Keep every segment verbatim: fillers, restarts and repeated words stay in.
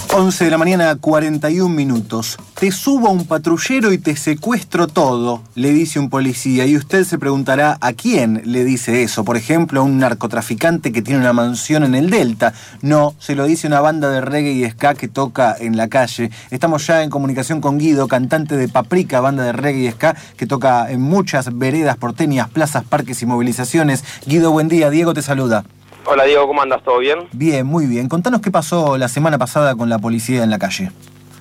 once de la mañana, cuarenta y un minutos. Te subo a un patrullero y te secuestro todo, le dice un policía. Y usted se preguntará a quién le dice eso. Por ejemplo, a un narcotraficante que tiene una mansión en el Delta. No, se lo dice una banda de reggae y ska que toca en la calle. Estamos ya en comunicación con Guido, cantante de Paprika, banda de reggae y ska que toca en muchas veredas porteñas, plazas, parques y movilizaciones. Guido, buen día. Diego te saluda. Hola Diego, ¿cómo andas? ¿Todo bien? Bien, muy bien. Contanos qué pasó la semana pasada con la policía en la calle.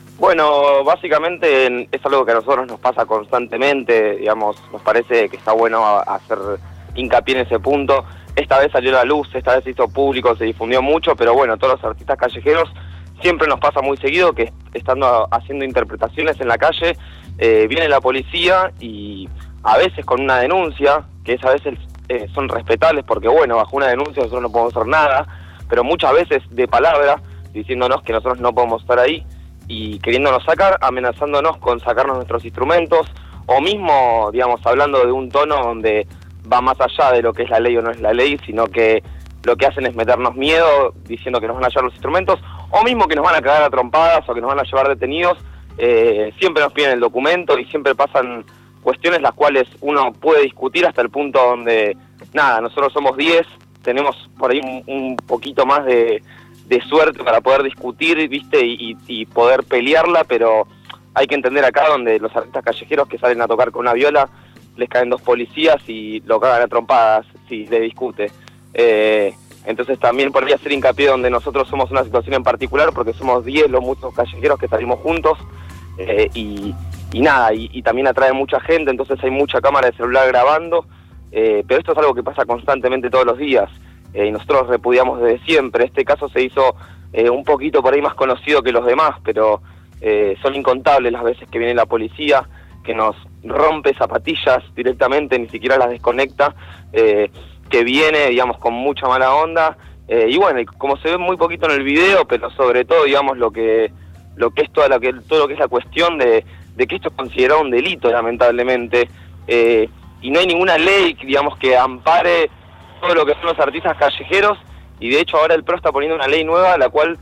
Bueno, básicamente es algo que a nosotros nos pasa constantemente, digamos, nos parece que está bueno hacer hincapié en ese punto. Esta vez salió a la luz, esta vez se hizo público, se difundió mucho, pero bueno, todos los artistas callejeros siempre nos pasa muy seguido que estando haciendo interpretaciones en la calle, eh, viene la policía y a veces con una denuncia, que es a veces Eh, son respetables porque, bueno, bajo una denuncia nosotros no podemos hacer nada, pero muchas veces de palabra, diciéndonos que nosotros no podemos estar ahí y queriéndonos sacar, amenazándonos con sacarnos nuestros instrumentos, o mismo, digamos, hablando de un tono donde va más allá de lo que es la ley o no es la ley, sino que lo que hacen es meternos miedo, diciendo que nos van a llevar los instrumentos, o mismo que nos van a cagar a trompadas o que nos van a llevar detenidos. Eh, siempre nos piden el documento y siempre pasan cuestiones las cuales uno puede discutir hasta el punto donde, nada, nosotros somos diez, tenemos por ahí un, un poquito más de, de suerte para poder discutir, ¿viste? Y, y poder pelearla, pero hay que entender acá donde los artistas callejeros que salen a tocar con una viola, les caen dos policías y lo cagan a trompadas si le discute. Eh, entonces también podría hacer hincapié donde nosotros somos una situación en particular, porque somos diez los muchos callejeros que salimos juntos, eh, y... Y nada, y, y también atrae mucha gente, entonces hay mucha cámara de celular grabando, eh, pero esto es algo que pasa constantemente todos los días, eh, y nosotros repudiamos desde siempre. Este caso se hizo eh, un poquito por ahí más conocido que los demás, pero eh, son incontables las veces que viene la policía, que nos rompe zapatillas directamente, ni siquiera las desconecta, eh, que viene, digamos, con mucha mala onda, eh, y bueno, como se ve muy poquito en el video, pero sobre todo, digamos, lo que, lo que es toda la que, todo lo que es la cuestión de... de que esto es considerado un delito, lamentablemente, eh, y no hay ninguna ley, digamos, que ampare todo lo que son los artistas callejeros, y de hecho ahora el P R O está poniendo una ley nueva, la cual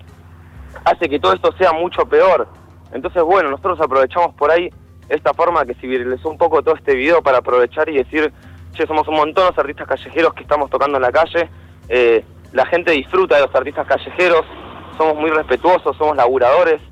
hace que todo esto sea mucho peor. Entonces, bueno, nosotros aprovechamos por ahí esta forma que se viralizó un poco todo este video para aprovechar y decir, che, somos un montón los artistas callejeros que estamos tocando en la calle, eh, la gente disfruta de los artistas callejeros, somos muy respetuosos, somos laburadores,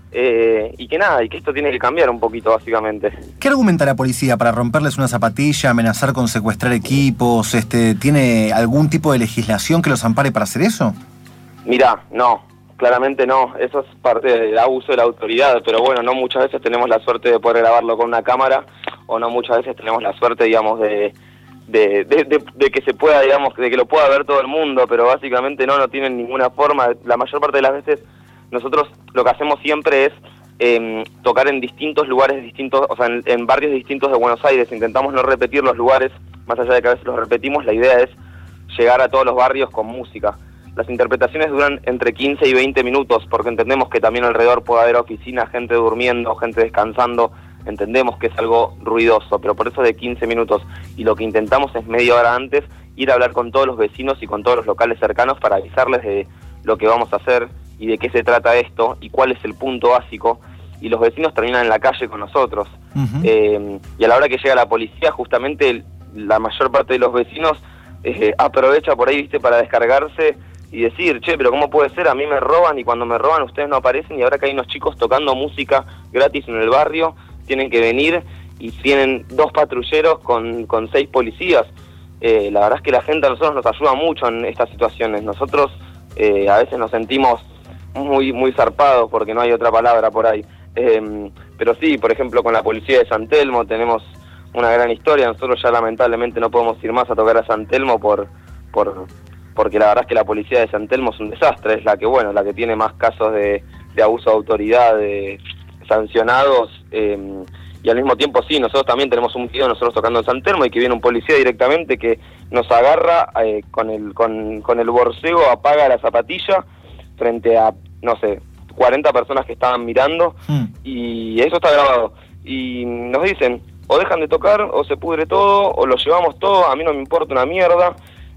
Eh, y que nada, y que esto tiene que cambiar un poquito, básicamente. ¿Qué argumenta la policía para romperles una zapatilla, amenazar con secuestrar equipos? Este, ¿tiene algún tipo de legislación que los ampare para hacer eso? Mirá, no, claramente no, eso es parte del abuso de la autoridad, pero bueno, no muchas veces tenemos la suerte de poder grabarlo con una cámara, o no muchas veces tenemos la suerte, digamos, de, de, de, de, de que se pueda, digamos, de que lo pueda ver todo el mundo, pero básicamente no, no tienen ninguna forma. La mayor parte de las veces nosotros lo que hacemos siempre es eh, tocar en distintos lugares distintos, o sea, en, en barrios distintos de Buenos Aires. Intentamos no repetir los lugares, más allá de que a veces los repetimos, la idea es llegar a todos los barrios con música. Las interpretaciones duran entre quince y veinte minutos, porque entendemos que también alrededor puede haber oficinas, gente durmiendo, gente descansando, entendemos que es algo ruidoso, pero por eso de quince minutos. Y lo que intentamos es media hora antes ir a hablar con todos los vecinos y con todos los locales cercanos para avisarles de lo que vamos a hacer y de qué se trata esto y cuál es el punto básico, y los vecinos terminan en la calle con nosotros. Uh-huh. eh, y a la hora que llega la policía, justamente la mayor parte de los vecinos eh, aprovecha por ahí, viste, para descargarse y decir, che, pero ¿cómo puede ser? A mí me roban y cuando me roban ustedes no aparecen, y ahora que hay unos chicos tocando música gratis en el barrio, tienen que venir y tienen dos patrulleros con, con seis policías. Eh, la verdad es que la gente a nosotros nos ayuda mucho en estas situaciones. Nosotros eh, a veces nos sentimos muy muy zarpados, porque no hay otra palabra por ahí. Eh, pero sí, por ejemplo, con la policía de San Telmo tenemos una gran historia. Nosotros ya lamentablemente no podemos ir más a tocar a San Telmo por, por, porque la verdad es que la policía de San Telmo es un desastre, es la que, bueno, la que tiene más casos de, de abuso de autoridad, de sancionados, eh, y al mismo tiempo sí, nosotros también tenemos un video nosotros tocando en San Telmo y que viene un policía directamente que nos agarra eh, con el con, con el borcego, apaga la zapatilla frente a, no sé, cuarenta personas que estaban mirando, mm. y eso está grabado. Y nos dicen, o dejan de tocar, o se pudre todo, o lo llevamos todo, a mí no me importa una mierda.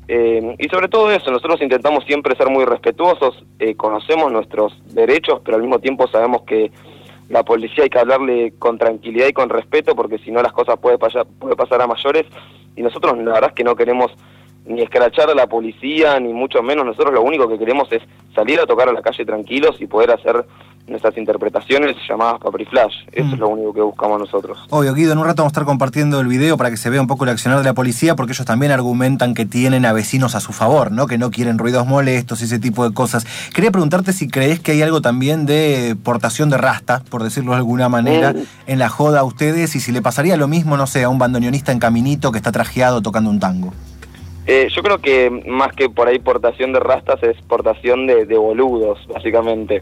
Eh, y sobre todo eso, nosotros intentamos siempre ser muy respetuosos, eh, conocemos nuestros derechos, pero al mismo tiempo sabemos que la policía hay que hablarle con tranquilidad y con respeto, porque si no las cosas puede pasar, puede pasar a mayores, y nosotros la verdad es que no queremos ni escrachar a la policía, ni mucho menos. Nosotros lo único que queremos es salir a tocar a la calle tranquilos y poder hacer nuestras interpretaciones llamadas Papri Flash. Eso mm. es lo único que buscamos nosotros. Obvio, Guido, en un rato vamos a estar compartiendo el video para que se vea un poco el accionar de la policía, porque ellos también argumentan que tienen a vecinos a su favor, ¿no? Que no quieren ruidos molestos y ese tipo de cosas. Quería preguntarte si crees que hay algo también de portación de rasta, por decirlo de alguna manera, mm. en la joda a ustedes, y si le pasaría lo mismo, no sé, a un bandoneonista en Caminito que está trajeado tocando un tango. Eh, yo creo que más que por ahí portación de rastas es portación de, de boludos, básicamente.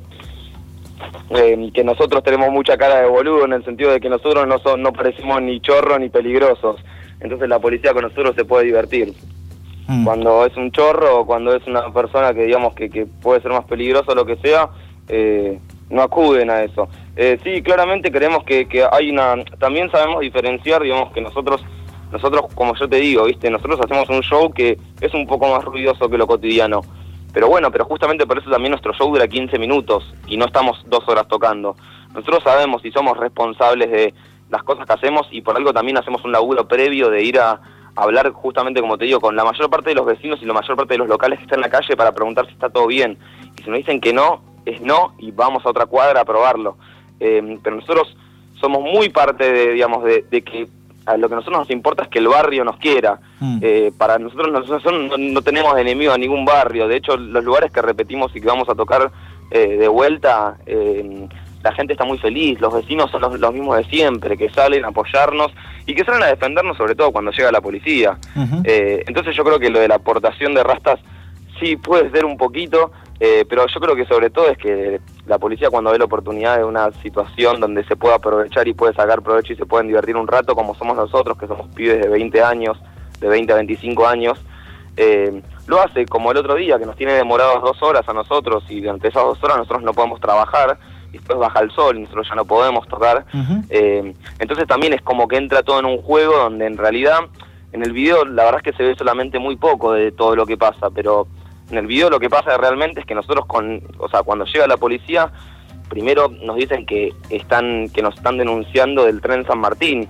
Eh, que nosotros tenemos mucha cara de boludo en el sentido de que nosotros no, son, no parecemos ni chorros ni peligrosos. Entonces la policía con nosotros se puede divertir. Mm. Cuando es un chorro o cuando es una persona que digamos que, que puede ser más peligroso o lo que sea, eh, no acuden a eso. Eh, sí, claramente creemos que, que hay una... También sabemos diferenciar, digamos, que nosotros... Nosotros, como yo te digo, viste, nosotros hacemos un show que es un poco más ruidoso que lo cotidiano. Pero bueno, pero justamente por eso también nuestro show dura quince minutos y no estamos dos horas tocando. Nosotros sabemos y somos responsables de las cosas que hacemos, y por algo también hacemos un laburo previo de ir a, a hablar justamente, como te digo, con la mayor parte de los vecinos y la mayor parte de los locales que están en la calle para preguntar si está todo bien. Y si nos dicen que no, es no, y vamos a otra cuadra a probarlo. Eh, pero nosotros somos muy parte de, digamos, de, de que... A lo que a nosotros nos importa es que el barrio nos quiera. Mm. Eh, para nosotros, nosotros no, no tenemos de enemigo a ningún barrio. De hecho, los lugares que repetimos y que vamos a tocar eh, de vuelta, eh, la gente está muy feliz. Los vecinos son los, los mismos de siempre, que salen a apoyarnos y que salen a defendernos, sobre todo cuando llega la policía. Uh-huh. eh, entonces yo creo que lo de la aportación de rastas sí puede ser un poquito, eh, pero yo creo que sobre todo es que la policía, cuando ve la oportunidad de una situación donde se puede aprovechar y puede sacar provecho y se pueden divertir un rato, como somos nosotros, que somos pibes de veinte años, de veinte a veinticinco años, eh, lo hace, como el otro día, que nos tiene demorados dos horas a nosotros, y durante esas dos horas nosotros no podemos trabajar, y después baja el sol y nosotros ya no podemos tocar. Uh-huh. eh, entonces también es como que entra todo en un juego donde en realidad, en el video la verdad es que se ve solamente muy poco de todo lo que pasa, pero en el video lo que pasa realmente es que nosotros, con, o sea, cuando llega la policía, primero nos dicen que están, que nos están denunciando del tren San Martín,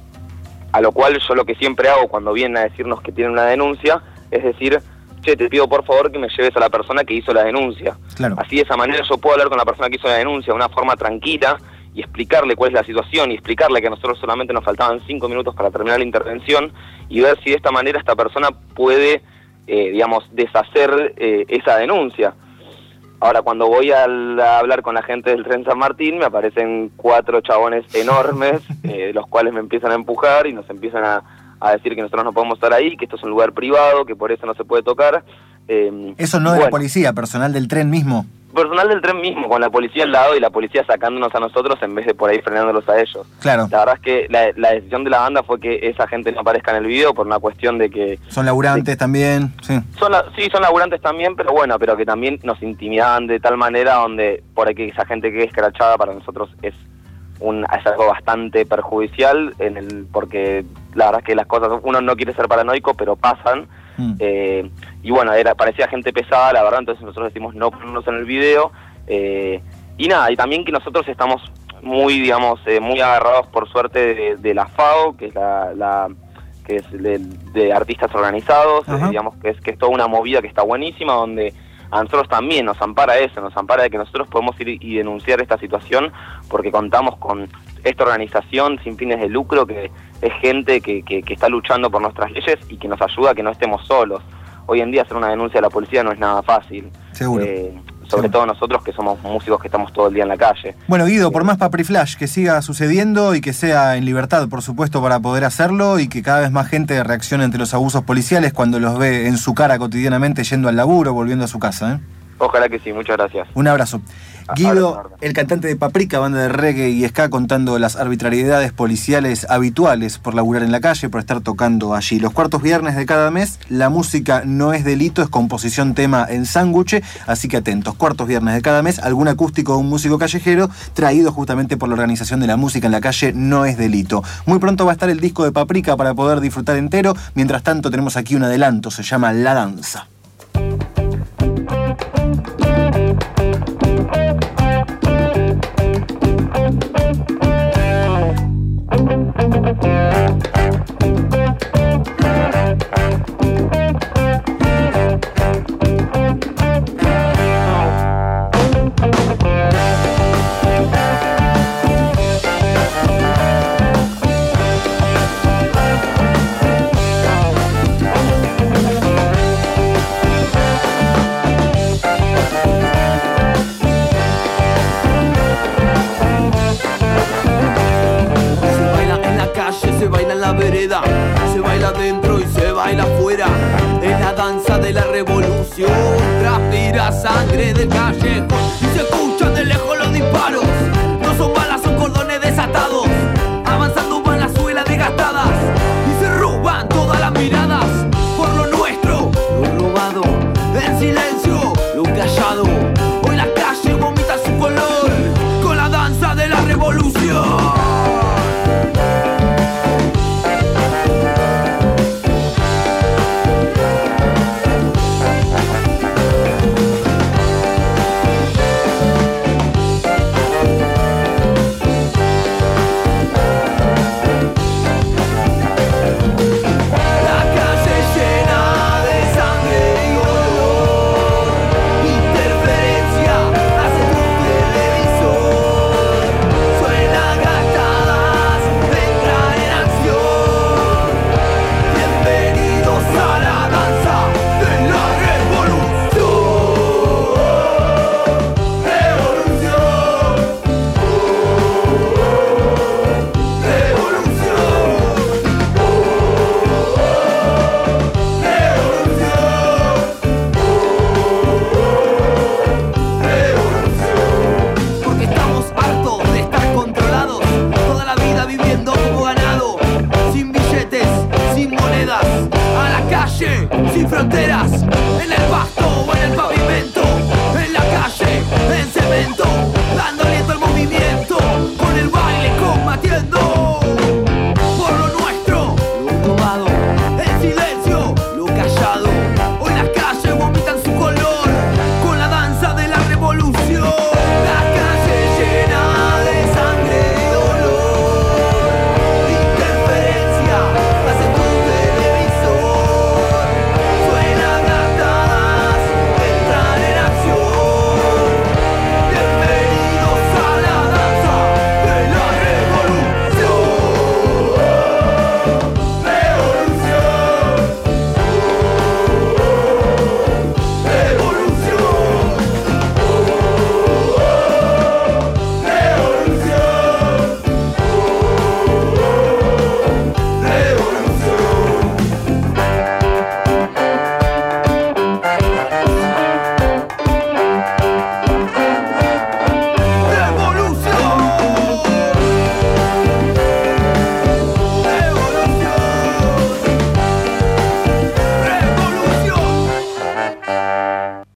a lo cual yo lo que siempre hago cuando vienen a decirnos que tienen una denuncia es decir, che, te pido por favor que me lleves a la persona que hizo la denuncia. Claro. Así de esa manera yo puedo hablar con la persona que hizo la denuncia de una forma tranquila y explicarle cuál es la situación y explicarle que a nosotros solamente nos faltaban cinco minutos para terminar la intervención y ver si de esta manera esta persona puede, eh, digamos, deshacer eh, esa denuncia. Ahora, cuando voy a, a hablar con la gente del tren San Martín, me aparecen cuatro chabones enormes, eh, los cuales me empiezan a empujar y nos empiezan a, a decir que nosotros no podemos estar ahí, que esto es un lugar privado, que por eso no se puede tocar. Eh, ¿Eso no es bueno, la policía, personal del tren mismo? Personal del tren mismo, con la policía al lado y la policía sacándonos a nosotros en vez de por ahí frenándolos a ellos. Claro. La verdad es que la, la decisión de la banda fue que esa gente no aparezca en el video por una cuestión de que... Son laburantes de, también, sí. Son la, sí, son laburantes también, pero bueno, pero que también nos intimidaban de tal manera donde por ahí que esa gente quede escrachada para nosotros es un es algo bastante perjudicial, en el porque la verdad es que las cosas, uno no quiere ser paranoico, pero pasan. Mm. Eh, y bueno, era parecía gente pesada, la verdad, entonces nosotros decimos no ponernos en el video. Eh, y nada, y también que nosotros estamos muy, digamos, eh, muy agarrados por suerte de, de la FAO, que es la, la que es de, de artistas organizados, eh, digamos que es que es toda una movida que está buenísima, donde a nosotros también nos ampara eso, nos ampara de que nosotros podemos ir y denunciar esta situación porque contamos con esta organización sin fines de lucro que es gente que, que, que está luchando por nuestras leyes y que nos ayuda a que no estemos solos. Hoy en día hacer una denuncia a la policía no es nada fácil. Seguro. Eh, sobre todo nosotros que somos músicos que estamos todo el día en la calle. Bueno, Guido, por más Papri Flash, que siga sucediendo y que sea en libertad, por supuesto, para poder hacerlo y que cada vez más gente reaccione ante los abusos policiales cuando los ve en su cara cotidianamente yendo al laburo, volviendo a su casa, ¿eh? Ojalá que sí, muchas gracias. Un abrazo. Guido, el cantante de Paprika, banda de reggae y ska, contando las arbitrariedades policiales habituales por laburar en la calle, por estar tocando allí. Los cuartos viernes de cada mes, la música no es delito, es composición tema en sándwich, así que atentos. Cuartos viernes de cada mes, algún acústico de un músico callejero, traído justamente por la organización de la música en la calle no es delito. Muy pronto va a estar el disco de Paprika para poder disfrutar entero. Mientras tanto, tenemos aquí un adelanto, se llama La Danza.